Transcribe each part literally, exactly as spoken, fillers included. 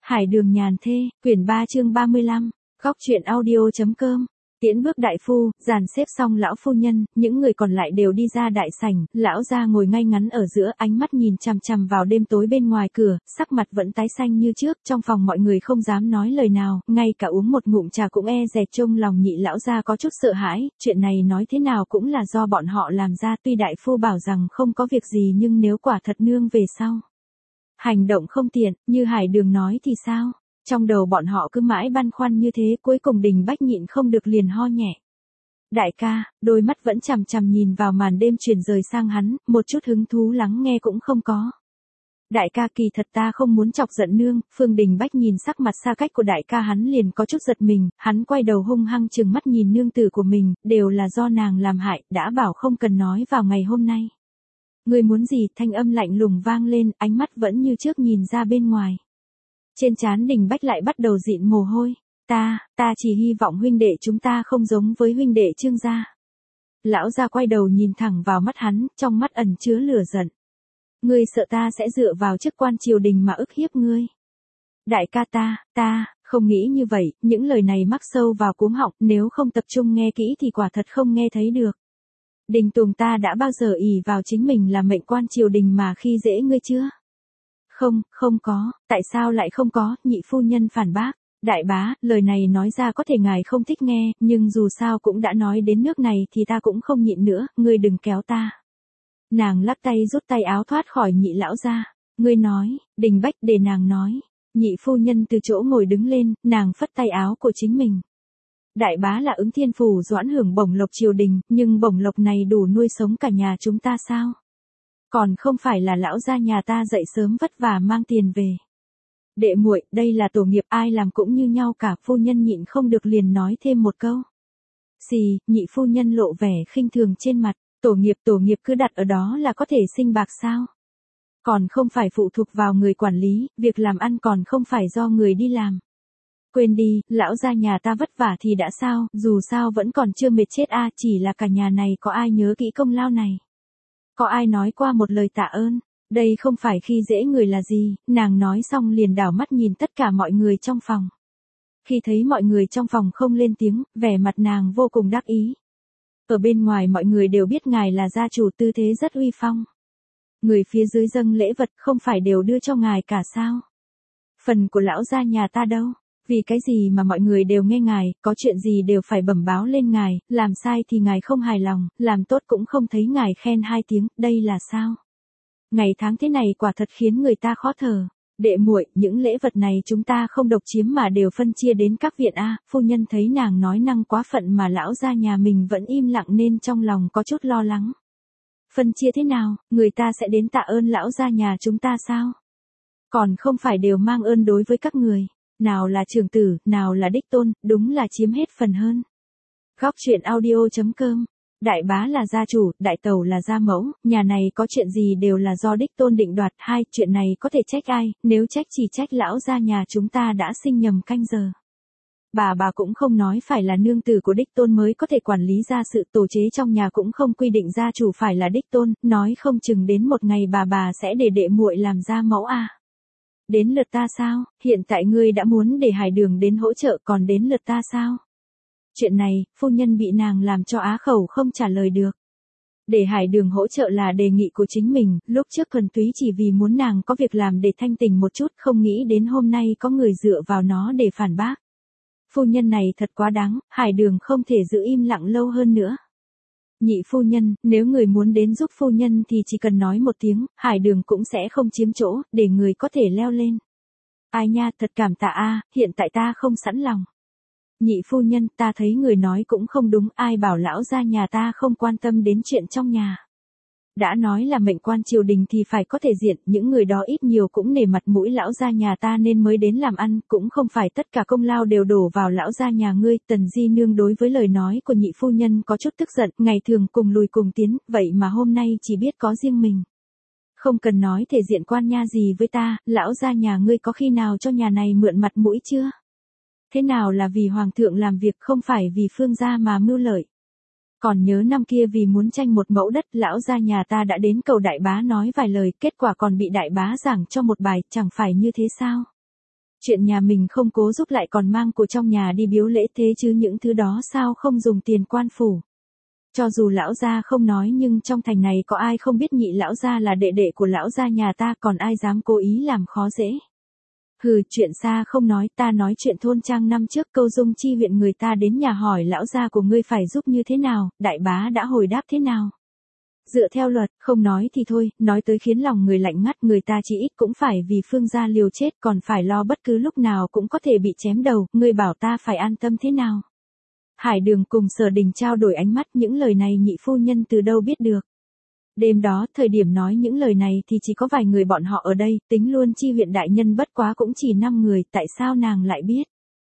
Hải Đường Nhàn Thê, quyển ba chương ba mươi lăm, góc truyện audio.com. Tiễn bước đại phu, dàn xếp xong lão phu nhân, những người còn lại đều đi ra đại sảnh, lão gia ngồi ngay ngắn ở giữa, ánh mắt nhìn chằm chằm vào đêm tối bên ngoài cửa, sắc mặt vẫn tái xanh như trước, trong phòng mọi người không dám nói lời nào, ngay cả uống một ngụm trà cũng e dè. Trông lòng nhị lão gia có chút sợ hãi, chuyện này nói thế nào cũng là do bọn họ làm ra, tuy đại phu bảo rằng không có việc gì nhưng nếu quả thật nương về sau hành động không tiện, như Hải Đường nói thì sao? Trong đầu bọn họ cứ mãi băn khoăn như thế, cuối cùng Đình Bách nhịn không được liền ho nhẹ. Đại ca, đôi mắt vẫn chằm chằm nhìn vào màn đêm chuyển rời sang hắn, một chút hứng thú lắng nghe cũng không có. Đại ca, kỳ thật ta không muốn chọc giận nương. Phương Đình Bách nhìn sắc mặt xa cách của đại ca hắn liền có chút giật mình, hắn quay đầu hung hăng trừng mắt nhìn nương tử của mình, đều là do nàng làm hại, đã bảo không cần nói vào ngày hôm nay. Ngươi muốn gì? Thanh âm lạnh lùng vang lên, ánh mắt vẫn như trước nhìn ra bên ngoài. Trên trán Đình Bách lại bắt đầu dịn mồ hôi. Ta, ta chỉ hy vọng huynh đệ chúng ta không giống với huynh đệ Trương gia. Lão gia quay đầu nhìn thẳng vào mắt hắn, trong mắt ẩn chứa lửa giận. Ngươi sợ ta sẽ dựa vào chức quan triều đình mà ức hiếp ngươi. Đại ca, ta, ta, không nghĩ như vậy, những lời này mắc sâu vào cuống họng, nếu không tập trung nghe kỹ thì quả thật không nghe thấy được. Đình Tùng, ta đã bao giờ ỷ vào chính mình là mệnh quan triều đình mà khi dễ ngươi chưa? Không, không có. Tại sao lại không có? Nhị phu nhân phản bác. Đại bá, lời này nói ra có thể ngài không thích nghe, nhưng dù sao cũng đã nói đến nước này thì ta cũng không nhịn nữa, ngươi đừng kéo ta. Nàng lắc tay rút tay áo thoát khỏi nhị lão ra. Ngươi nói, Đình Bách, để nàng nói. Nhị phu nhân từ chỗ ngồi đứng lên, nàng phất tay áo của chính mình. Đại bá là ứng thiên phủ doãn hưởng bổng lộc triều đình, nhưng bổng lộc này đủ nuôi sống cả nhà chúng ta sao? Còn không phải là lão gia nhà ta dậy sớm vất vả mang tiền về. Đệ muội, đây là tổ nghiệp, ai làm cũng như nhau cả. Phu nhân nhịn không được liền nói thêm một câu. Xì, nhị phu nhân lộ vẻ khinh thường trên mặt. Tổ nghiệp, tổ nghiệp cứ đặt ở đó là có thể sinh bạc sao? Còn không phải phụ thuộc vào người quản lý, việc làm ăn còn không phải do người đi làm. Quên đi, lão gia nhà ta vất vả thì đã sao, dù sao vẫn còn chưa mệt chết a, chỉ là cả nhà này có ai nhớ kỹ công lao này. Có ai nói qua một lời tạ ơn, đây không phải khi dễ người là gì. Nàng nói xong liền đảo mắt nhìn tất cả mọi người trong phòng. Khi thấy mọi người trong phòng không lên tiếng, vẻ mặt nàng vô cùng đắc ý. Ở bên ngoài mọi người đều biết ngài là gia chủ, tư thế rất uy phong. Người phía dưới dâng lễ vật không phải đều đưa cho ngài cả sao? Phần của lão gia nhà ta đâu? Vì cái gì mà mọi người đều nghe ngài, có chuyện gì đều phải bẩm báo lên ngài, làm sai thì ngài không hài lòng, làm tốt cũng không thấy ngài khen hai tiếng, đây là sao? Ngày tháng thế này quả thật khiến người ta khó thở. Đệ muội, những lễ vật này chúng ta không độc chiếm mà đều phân chia đến các viện a. Phu nhân thấy nàng nói năng quá phận mà lão gia nhà mình vẫn im lặng nên trong lòng có chút lo lắng. Phân chia thế nào, người ta sẽ đến tạ ơn lão gia nhà chúng ta sao? Còn không phải đều mang ơn đối với các người. Nào là trưởng tử, nào là đích tôn, đúng là chiếm hết phần hơn. Góc truyện audio.com. Đại bá là gia chủ, đại tẩu là gia mẫu, nhà này có chuyện gì đều là do đích tôn định đoạt. Hai, chuyện này có thể trách ai, nếu trách chỉ trách lão gia nhà chúng ta đã sinh nhầm canh giờ. Bà bà cũng không nói phải là nương tử của đích tôn mới có thể quản lý gia sự, tổ chế trong nhà cũng không quy định gia chủ phải là đích tôn, nói không chừng đến một ngày bà bà sẽ để đệ muội làm gia mẫu à. Đến lượt ta sao? Hiện tại ngươi đã muốn để Hải Đường đến hỗ trợ, còn đến lượt ta sao? Chuyện này, phu nhân bị nàng làm cho á khẩu không trả lời được. Để Hải Đường hỗ trợ là đề nghị của chính mình, lúc trước thuần túy chỉ vì muốn nàng có việc làm để thanh tình một chút, không nghĩ đến hôm nay có người dựa vào nó để phản bác. Phu nhân này thật quá đáng, Hải Đường không thể giữ im lặng lâu hơn nữa. Nhị phu nhân, nếu người muốn đến giúp phu nhân thì chỉ cần nói một tiếng, Hải Đường cũng sẽ không chiếm chỗ, để người có thể leo lên. Ai nha, thật cảm tạ a, hiện tại ta không sẵn lòng. Nhị phu nhân, ta thấy người nói cũng không đúng, ai bảo lão gia nhà ta không quan tâm đến chuyện trong nhà. Đã nói là mệnh quan triều đình thì phải có thể diện, những người đó ít nhiều cũng nể mặt mũi lão gia nhà ta nên mới đến làm ăn, cũng không phải tất cả công lao đều đổ vào lão gia nhà ngươi. Tần Di Nương đối với lời nói của nhị phu nhân có chút tức giận, ngày thường cùng lùi cùng tiến, vậy mà hôm nay chỉ biết có riêng mình. Không cần nói thể diện quan nha gì với ta, lão gia nhà ngươi có khi nào cho nhà này mượn mặt mũi chưa? Thế nào là vì hoàng thượng làm việc, không phải vì phương gia mà mưu lợi. Còn nhớ năm kia vì muốn tranh một mẫu đất, lão gia nhà ta đã đến cầu đại bá nói vài lời, kết quả còn bị đại bá giảng cho một bài, chẳng phải như thế sao? Chuyện nhà mình không cố giúp lại còn mang của trong nhà đi biếu lễ thế chứ những thứ đó sao không dùng tiền quan phủ. Cho dù lão gia không nói nhưng trong thành này có ai không biết nhị lão gia là đệ đệ của lão gia nhà ta, còn ai dám cố ý làm khó dễ. Hừ, chuyện xa không nói, ta nói chuyện thôn trang năm trước Câu Dung Chi huyện người ta đến nhà hỏi lão gia của ngươi phải giúp như thế nào, đại bá đã hồi đáp thế nào. Dựa theo luật, không nói thì thôi, nói tới khiến lòng người lạnh ngắt, người ta chỉ ít cũng phải vì Phương gia liều chết, còn phải lo bất cứ lúc nào cũng có thể bị chém đầu, ngươi bảo ta phải an tâm thế nào. Hải Đường cùng Sở Đình trao đổi ánh mắt, những lời này nhị phu nhân từ đâu biết được. Đêm đó, thời điểm nói những lời này thì chỉ có vài người bọn họ ở đây, tính luôn Chi huyện đại nhân bất quá cũng chỉ năm người, tại sao nàng lại biết.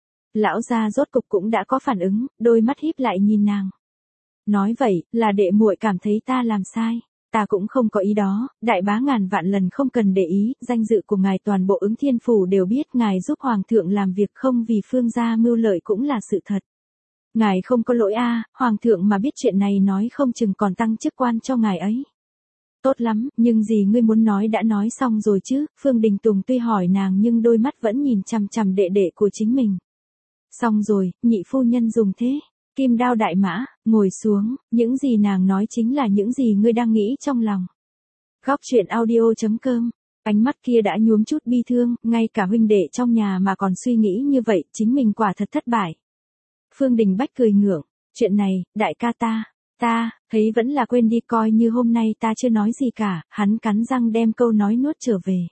Lão gia rốt cục cũng đã có phản ứng, đôi mắt híp lại nhìn nàng. Nói vậy, là đệ muội cảm thấy ta làm sai. Ta cũng không có ý đó, đại bá ngàn vạn lần không cần để ý, danh dự của ngài toàn bộ Ứng Thiên Phủ đều biết, ngài giúp hoàng thượng làm việc không vì Phương gia mưu lợi cũng là sự thật. Ngài không có lỗi a, hoàng thượng mà biết chuyện này nói không chừng còn tăng chức quan cho ngài ấy. Tốt lắm, nhưng gì ngươi muốn nói đã nói xong rồi chứ, Phương Đình Tùng tuy hỏi nàng nhưng đôi mắt vẫn nhìn chằm chằm đệ đệ của chính mình. Xong rồi, nhị phu nhân dùng thế. Kim đao đại mã, ngồi xuống, những gì nàng nói chính là những gì ngươi đang nghĩ trong lòng. Góc truyện audio chấm com, ánh mắt kia đã nhuốm chút bi thương, ngay cả huynh đệ trong nhà mà còn suy nghĩ như vậy, chính mình quả thật thất bại. Phương Đình Bách cười ngượng, chuyện này, đại ca ta, ta, thấy vẫn là quên đi, coi như hôm nay ta chưa nói gì cả, hắn cắn răng đem câu nói nuốt trở về.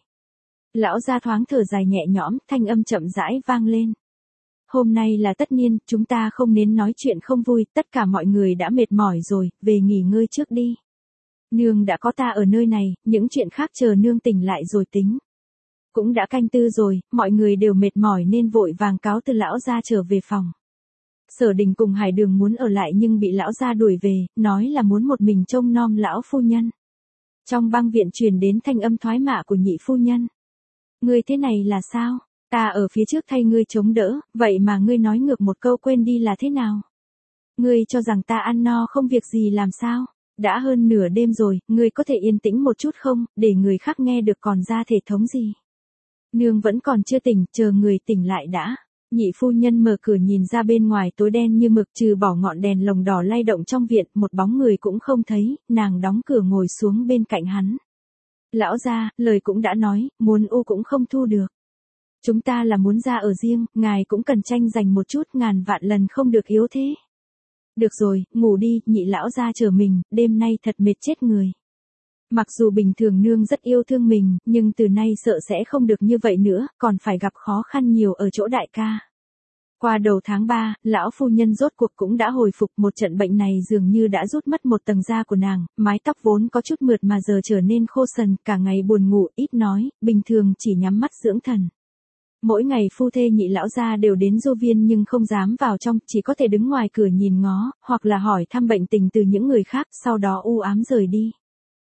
Lão gia thoáng thở dài nhẹ nhõm, thanh âm chậm rãi vang lên. Hôm nay là tất niên, chúng ta không nên nói chuyện không vui, tất cả mọi người đã mệt mỏi rồi, về nghỉ ngơi trước đi. Nương đã có ta ở nơi này, những chuyện khác chờ nương tỉnh lại rồi tính. Cũng đã canh tư rồi, mọi người đều mệt mỏi nên vội vàng cáo từ lão gia trở về phòng. Sở Đình cùng Hải Đường muốn ở lại nhưng bị lão gia đuổi về, nói là muốn một mình trông nom lão phu nhân. Trong băng viện truyền đến thanh âm thoái mạ của nhị phu nhân. Ngươi thế này là sao? Ta ở phía trước thay ngươi chống đỡ, vậy mà ngươi nói ngược một câu quên đi là thế nào? Ngươi cho rằng ta ăn no không việc gì làm sao? Đã hơn nửa đêm rồi, ngươi có thể yên tĩnh một chút không, để người khác nghe được còn ra thể thống gì? Nương vẫn còn chưa tỉnh, chờ người tỉnh lại đã. Nhị phu nhân mở cửa nhìn ra bên ngoài tối đen như mực, trừ bỏ ngọn đèn lồng đỏ lay động trong viện, một bóng người cũng không thấy, nàng đóng cửa ngồi xuống bên cạnh hắn. Lão gia, lời cũng đã nói, muốn u cũng không thu được. Chúng ta là muốn ra ở riêng, ngài cũng cần tranh giành một chút, ngàn vạn lần không được yếu thế. Được rồi, ngủ đi, nhị lão gia chờ mình, đêm nay thật mệt chết người. Mặc dù bình thường nương rất yêu thương mình, nhưng từ nay sợ sẽ không được như vậy nữa, còn phải gặp khó khăn nhiều ở chỗ đại ca. Qua đầu tháng ba, lão phu nhân rốt cuộc cũng đã hồi phục, một trận bệnh này dường như đã rút mất một tầng da của nàng, mái tóc vốn có chút mượt mà giờ trở nên khô sần, cả ngày buồn ngủ, ít nói, bình thường chỉ nhắm mắt dưỡng thần. Mỗi ngày phu thê nhị lão gia đều đến du viên nhưng không dám vào trong, chỉ có thể đứng ngoài cửa nhìn ngó, hoặc là hỏi thăm bệnh tình từ những người khác, sau đó u ám rời đi.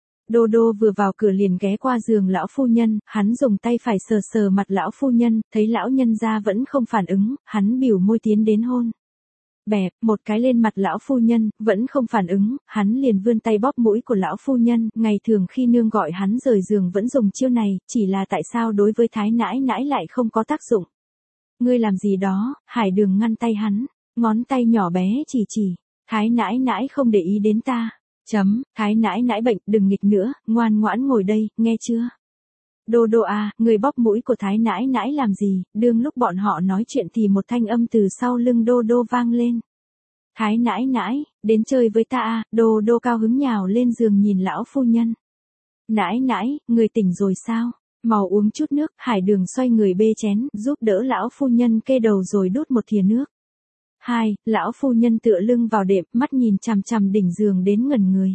Đô Đô vừa vào cửa liền ghé qua giường lão phu nhân, hắn dùng tay phải sờ sờ mặt lão phu nhân, thấy lão nhân gia vẫn không phản ứng, hắn bỉu môi tiến đến hôn. Bẹp, một cái lên mặt lão phu nhân, vẫn không phản ứng, hắn liền vươn tay bóp mũi của lão phu nhân, ngày thường khi nương gọi hắn rời giường vẫn dùng chiêu này, chỉ là tại sao đối với thái nãi nãi lại không có tác dụng. Ngươi làm gì đó, Hải Đường ngăn tay hắn, ngón tay nhỏ bé chỉ chỉ, thái nãi nãi không để ý đến ta. Chấm, thái nãi nãi bệnh, đừng nghịch nữa, ngoan ngoãn ngồi đây, nghe chưa? Đô Đô à, người bóp mũi của thái nãi nãi làm gì? Đương lúc bọn họ nói chuyện thì một thanh âm từ sau lưng Đô Đô vang lên. Thái nãi nãi, đến chơi với ta à, Đô Đô cao hứng nhào lên giường nhìn lão phu nhân. Nãi nãi, người tỉnh rồi sao? Mau uống chút nước, Hải Đường xoay người bê chén, giúp đỡ lão phu nhân kê đầu rồi đút một thìa nước. Hai, lão phu nhân tựa lưng vào đệm, mắt nhìn chằm chằm đỉnh giường đến ngẩn người.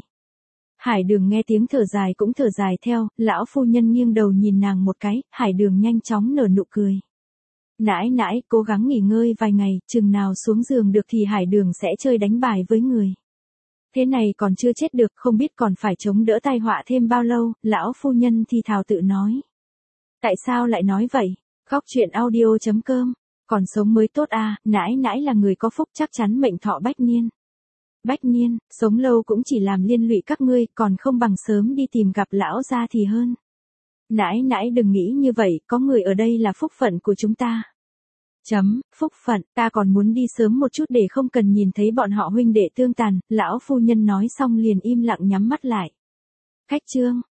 Hải Đường nghe tiếng thở dài cũng thở dài theo, lão phu nhân nghiêng đầu nhìn nàng một cái, Hải Đường nhanh chóng nở nụ cười. Nãi nãi, cố gắng nghỉ ngơi vài ngày, chừng nào xuống giường được thì Hải Đường sẽ chơi đánh bài với người. Thế này còn chưa chết được, không biết còn phải chống đỡ tai họa thêm bao lâu, lão phu nhân thì thào tự nói. Tại sao lại nói vậy? Góc truyện audio chấm com. Còn sống mới tốt à, nãi nãi là người có phúc chắc chắn mệnh thọ bách niên. Bách niên, sống lâu cũng chỉ làm liên lụy các ngươi, còn không bằng sớm đi tìm gặp lão gia thì hơn. Nãi nãi đừng nghĩ như vậy, có người ở đây là phúc phận của chúng ta. Chấm, phúc phận, ta còn muốn đi sớm một chút để không cần nhìn thấy bọn họ huynh đệ tương tàn, lão phu nhân nói xong liền im lặng nhắm mắt lại. Khách trương,